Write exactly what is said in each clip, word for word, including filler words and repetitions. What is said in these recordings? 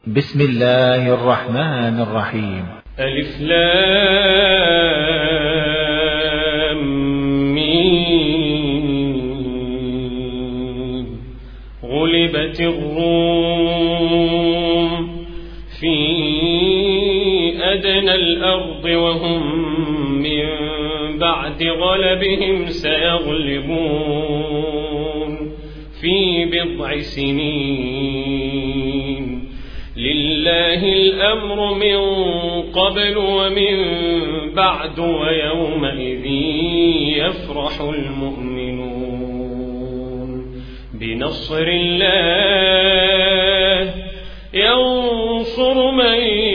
بسم الله الرحمن الرحيم. ألف لام ميم. غلبت الروم في أدنى الأرض وهم من بعد غلبهم سيغلبون في بضع سنين. لله الأمر من قبل ومن بعد ويومئذ يفرح المؤمنون بنصر الله ينصر من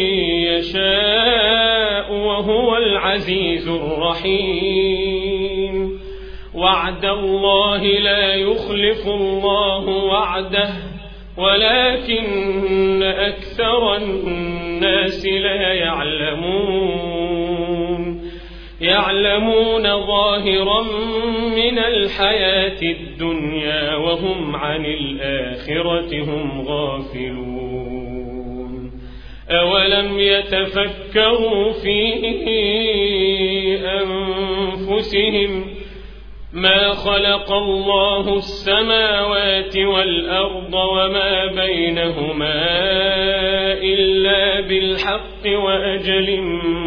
يشاء وهو العزيز الرحيم. وعد الله لا يخلف الله وعده ولكن أكثر الناس لا يعلمون يعلمون ظاهرا من الحياة الدنيا وهم عن الآخرة هم غافلون. أولم يتفكروا في أنفسهم ما خلق الله السماوات والأرض وما بينهما إلا بالحق وأجل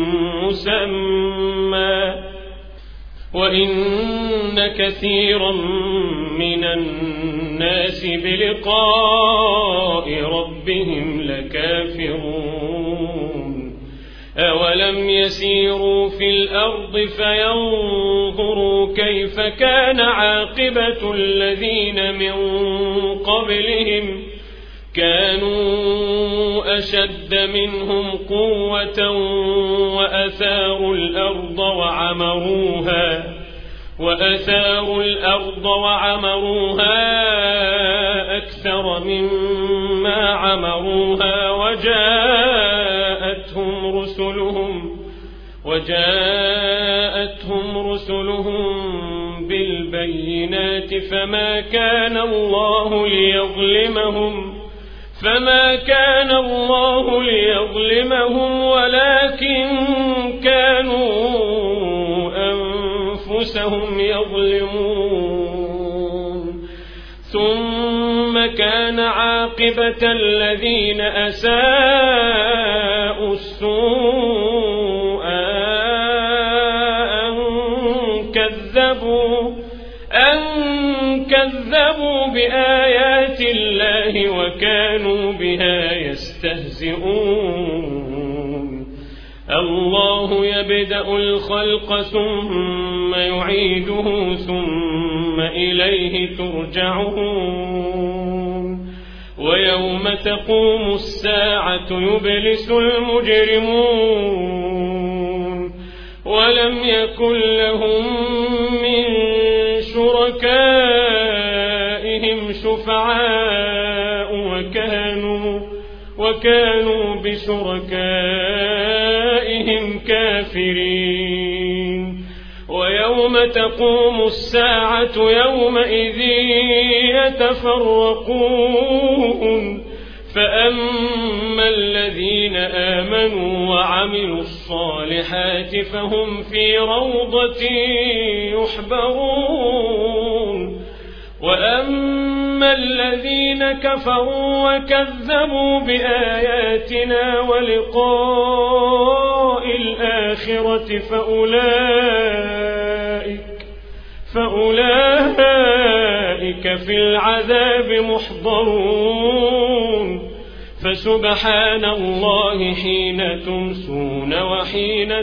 مسمى وإن كثيرا من الناس بلقاء ربهم لكافرون. أولم يسيروا في الأرض فينظروا كيف كان عاقبة الذين من قبلهم كانوا أشد منهم قوة وأثاروا الأرض وعمروها وأثاروا الأرض وعمروها أكثر مما عمروها وجاءتهم رسلهم وجاءتهم رسلهم بالبينات فما كان الله ليظلمهم فما كان الله ليظلمهم ولكن كانوا أنفسهم يظلمون. ثم كان عاقبة الذين أساءوا السوء أن كذبوا أن كذبوا بآيات الله وكانوا بها يستهزئون. الله يبدأ الخلق ثم يعيده ثم إليه ترجعون. ويوم تقوم الساعة يبلس المجرمون ولم يكن لهم من شركائهم شفعاء وكانوا وكانوا بشركائهم كافرين. ويوم تقوم الساعة يومئذ يتفرقون فأما الذين آمنوا وعملوا الصالحات فهم في روضة يحبرون. وأما الذين كفروا وكذبوا بآياتنا ولقاء الآخرة فأولئك فأولئك في العذاب محضرون. فسبحان الله حين تمسون وحين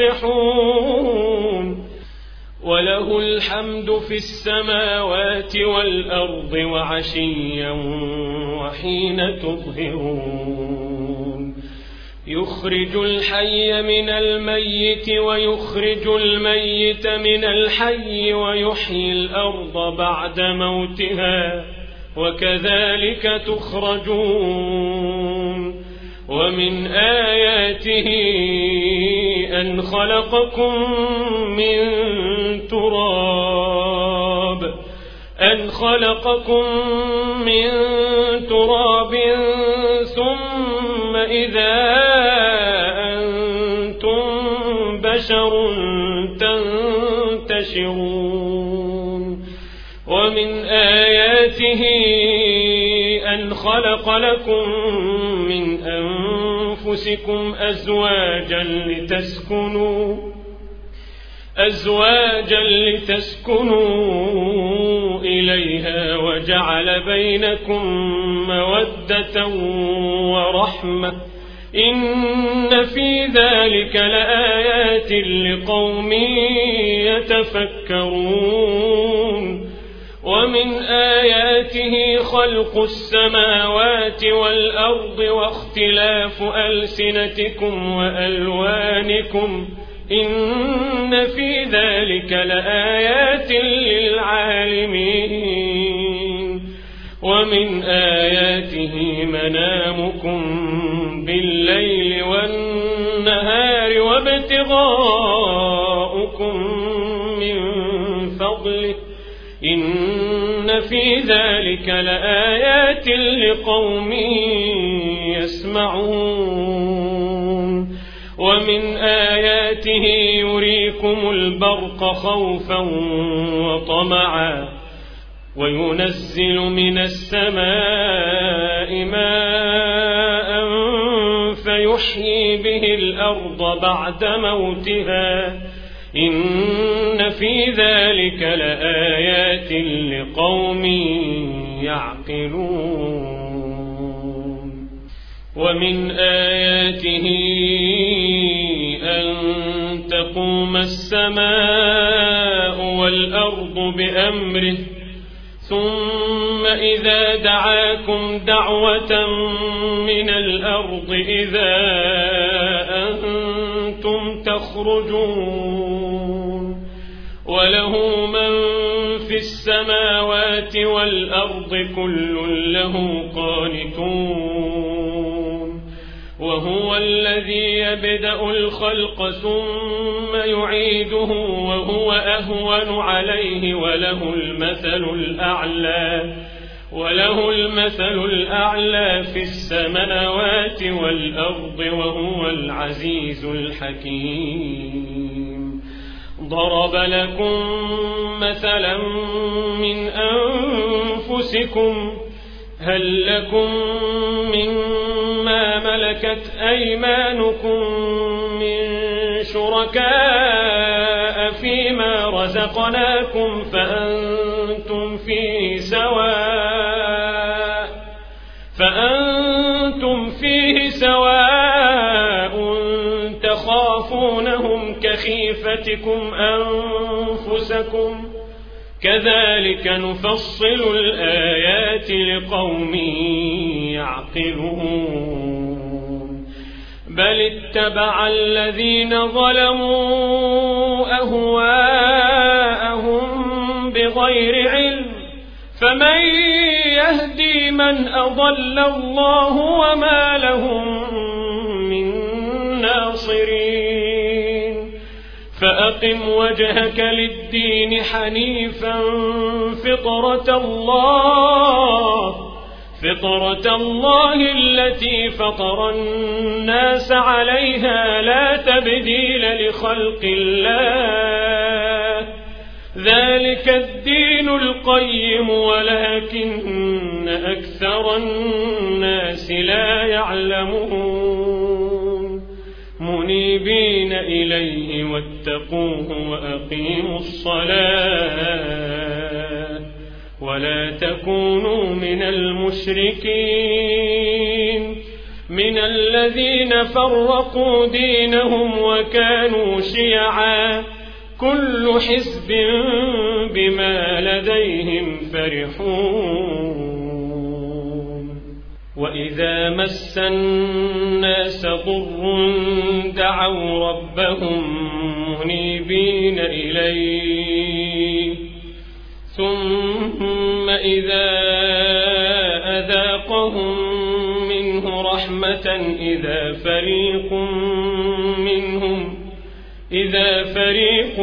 تصبحون. وله الحمد في السماوات والأرض وعشيا وحين تظهرون. يخرج الحي من الميت ويخرج الميت من الحي ويحيي الأرض بعد موتها وكذلك تخرجون. ومن آياته أن خلقكم من تراب أن خلقكم من تراب ثم إذا أنتم بشر تنتشرون ومن آياته أن خلق لكم من أنفسكم أزواجا لتسكنوا أزواجا لتسكنوا إليها وجعل بينكم مودة ورحمة إن في ذلك لآيات لقوم يتفكرون ومن آياته خلق السماوات والأرض واختلاف ألسنتكم وألوانكم إن في ذلك لآيات للعالمين ومن آياته منامكم بالليل والنهار وابتغاؤكم من فضله إن في ذلك لآيات لقوم يسمعون ومن آياته يريكم البرق خوفا وطمعا وينزل من السماء ماء فيحيي به الأرض بعد موتها إن في ذلك لآيات لقوم يعقلون ومن آياته أن تقوم السماء والأرض بأمره ثم إذا دعاكم دعوة من الأرض إذا أنتم تخرجون وله من في السماوات والأرض كل له قانتون وهو الذي يبدأ الخلق ثم يعيده وهو أهون عليه وله المثل الأعلى وله المثل الأعلى في السماوات والأرض وهو العزيز الحكيم ضرب لكم مثلا من أنفسكم هل لكم مما ملكت أيمانكم من شركاء فيما رزقناكم فأنتم فيه سواء فأنتم فيه سواء تخافونهم كخيفتكم أنفسكم كذلك نفصل الآيات لقوم يعقلون بل اتبع الذين ظلموا أهواءهم بغير علم فمن يهدي من أضل الله وما لهم من ناصرين فأقم وجهك للدين حنيفا فطرة الله فطرة الله التي فطر الناس عليها لا تبديل لخلق الله ذلك الدين القيم ولكن أكثر الناس لا يعلمون منيبين إليه واتقوه وأقيموا الصلاة ولا تكونوا من المشركين من الذين فرقوا دينهم وكانوا شيعا كل حزب بما لديهم فرحون وإذا مس الناس ضر دعوا ربهم منيبين إليه ثم إذا أذاقهم منه رحمة إذا فريق منهم إذا فريق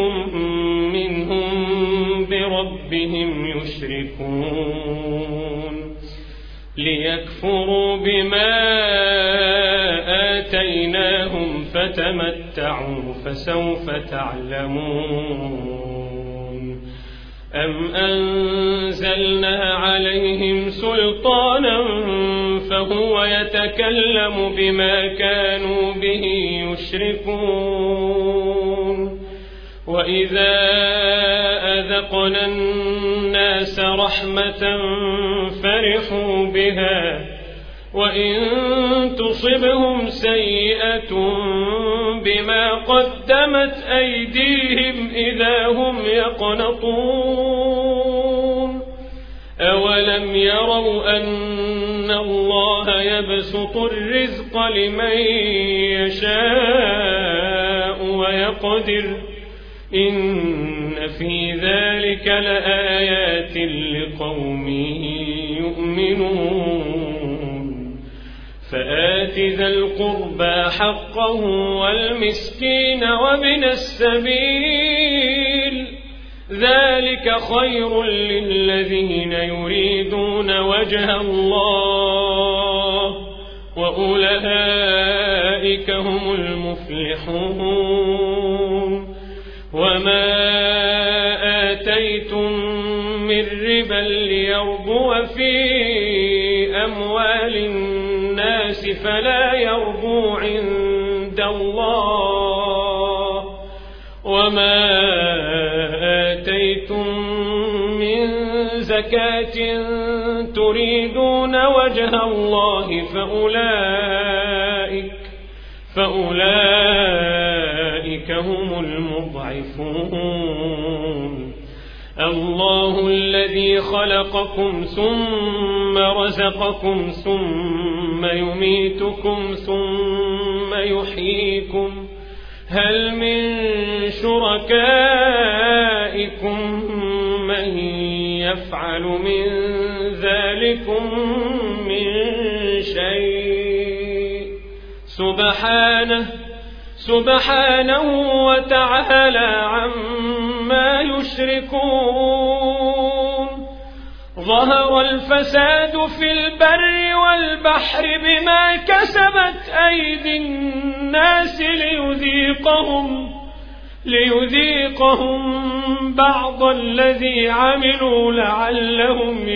منهم بربهم يشركون ليكفروا بما آتيناهم فتمتعوا فسوف تعلمون أم أنزلنا عليهم سلطانا فهو يتكلم بما كانوا به يشركون وإذا أذقنا الناس رحمة فرحوا بها وإن تصبهم سيئة بما قدمت أيديهم إذا هم يقنطون أولم يروا أن الله يبسط الرزق لمن يشاء ويقدر إن في ذلك لآيات لقوم يؤمنون فآت ذا القربى حقه والمسكين وابن السبيل ذلك خير للذين يريدون وجه الله وأولئك هم المفلحون وما آتيتم من ربا ليربو في أموال الناس فلا يربو عند الله وما آتيتم من زكاة تريدون وجه الله فأولئك فأولئك هم المضعفون الله الذي خلقكم ثم رزقكم ثم يميتكم ثم يحييكم هل من شركائكم من يفعل من ذلكم من شيء سبحانه سبحانه وتعالى عما يشركون ظهر الفساد في البر والبحر بما كسبت أيدي الناس ليذيقهم ليذيقهم بعض الذي عملوا لعلهم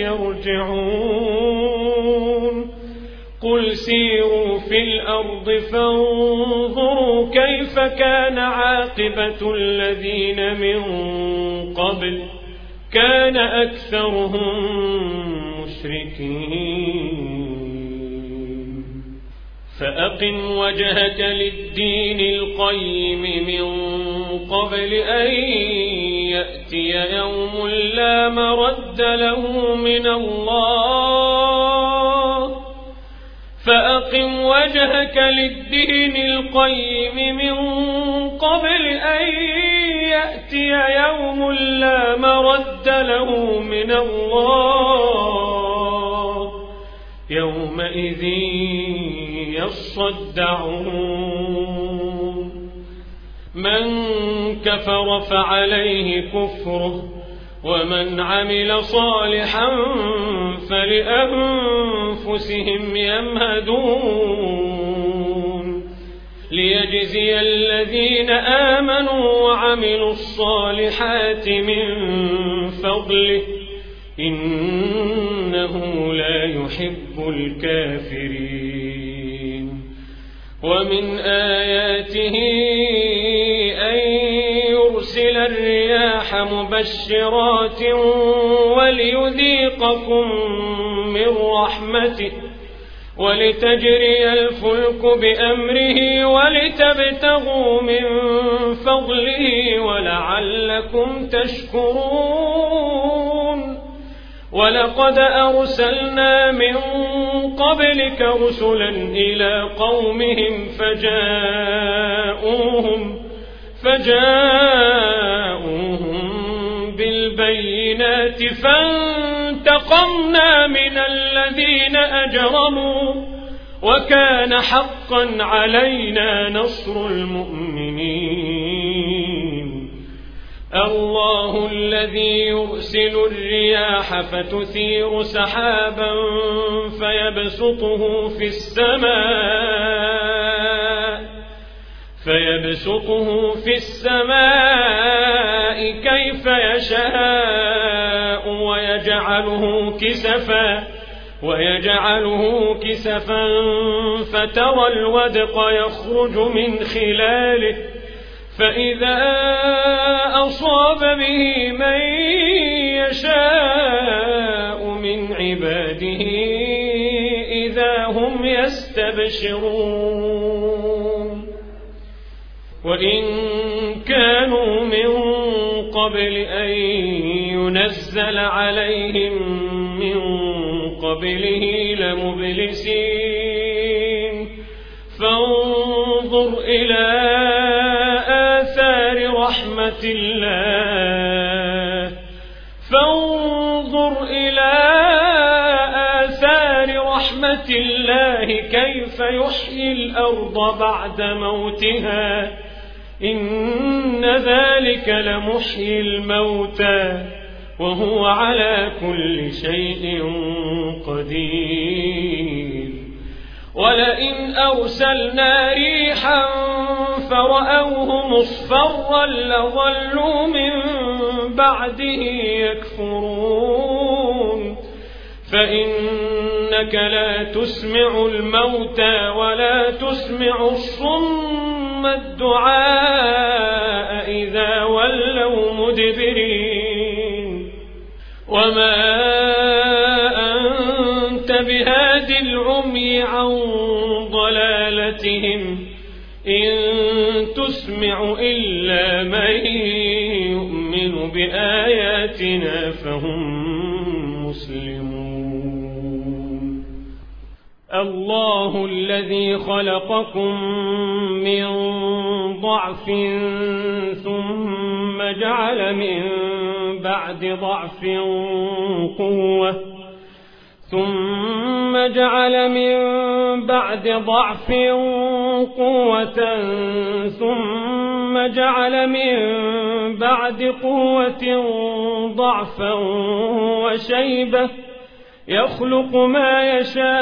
يرجعون قل سيروا في الأرض فانظروا كيف كان عاقبة الذين من قبل كان أكثرهم مشركين فأقم وجهك للدين القيم من قبل أن يأتي يوم لا مرد له من الله فأقم وجهك للدين القيم من قبل أن يأتي يوم لا مرد له من الله يومئذ يصدعون من كفر فعليه كفره ومن عمل صالحا فلأنفسهم يمهدون ليجزي الذين آمنوا وعملوا الصالحات من فضله إنه لا يحب الكافرين ومن آياته أن يرسل الرياح مبشرات وليذيقكم من رحمته ولتجري الفلك بأمره ولتبتغوا من فضله ولعلكم تشكرون ولقد أرسلنا من قبلك رسلا إلى قومهم فجاءوهم فجاءوهم بالبينات فانتقمنا من الذين أجرموا وكان حقا علينا نصر المؤمنين الله الذي يرسل الرياح فتثير سحابا فيبسطه في السماء فيبسطه في السماء كيف يشاء ويجعله كسفا ويجعله كسفا فترى الودق يخرج من خلاله فإذا أصاب به من يشاء من عباده إذا هم يستبشرون وإن كانوا من قبل أن ينزل عليهم من قبله لمبلسين فانظر إلى آثار رحمة الله فانظر إلى آثار رحمة الله كيف يحيي الأرض بعد موتها إن ذلك لمحيي الموتى وهو على كل شيء قدير ولئن أرسلنا ريحا فرأوه مصفرا لظلوا من بعده يكفرون فإنك لا تسمع الموتى ولا تسمع الصم الدعاء إذا ولوا مدبرين وما أنت بهاد العمي عن ضلالتهم إن تسمع إلا من يؤمن بآياتنا فهم مسلمون الله الذي خلقكم من ضعف ثم جعل من بعد ضعف قوة ثم جعل من بعد ضعف قوة ثم جعل من بعد قوة ضعفا وشيبة يخلق ما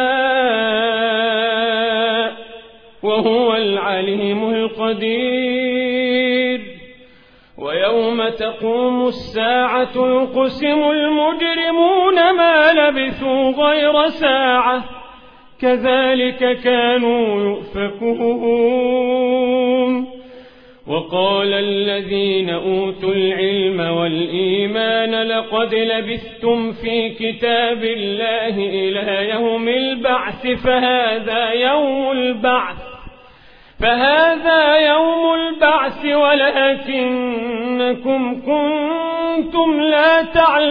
يشاء وهو العليم القدير ويوم تقوم الساعة يقسم المجرمون ما لبثوا غير ساعة كذلك كانوا يؤفكون وقال الذين أوتوا العلم والإيمان لقد لبثتم في كتاب الله إلى يوم البعث فهذا يوم البعث فهذا يوم البعث ولكنكم كنتم لا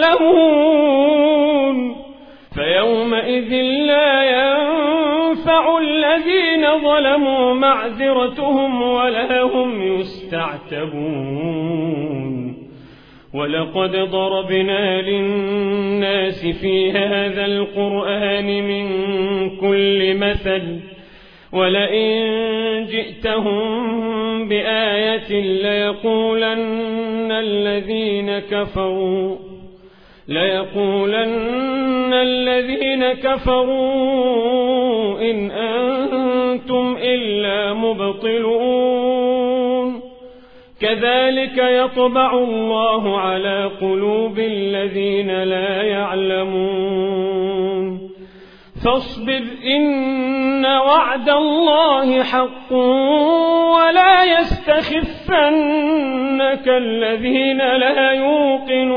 تعلمون فيومئذ لا ينفع الذين ظلموا معذرتهم ولا هم يستعتبون ولقد ضربنا للناس في هذا القرآن من كل مثل ولئن جئتهم بآية ليقولن الذين كفروا ليقولن الذين كفروا إن أنتم إلا مبطلون كذلك يطبع الله على قلوب الذين لا يعلمون فاصبر إن وعد الله حق ولا يستخفنك الذين لا يوقنون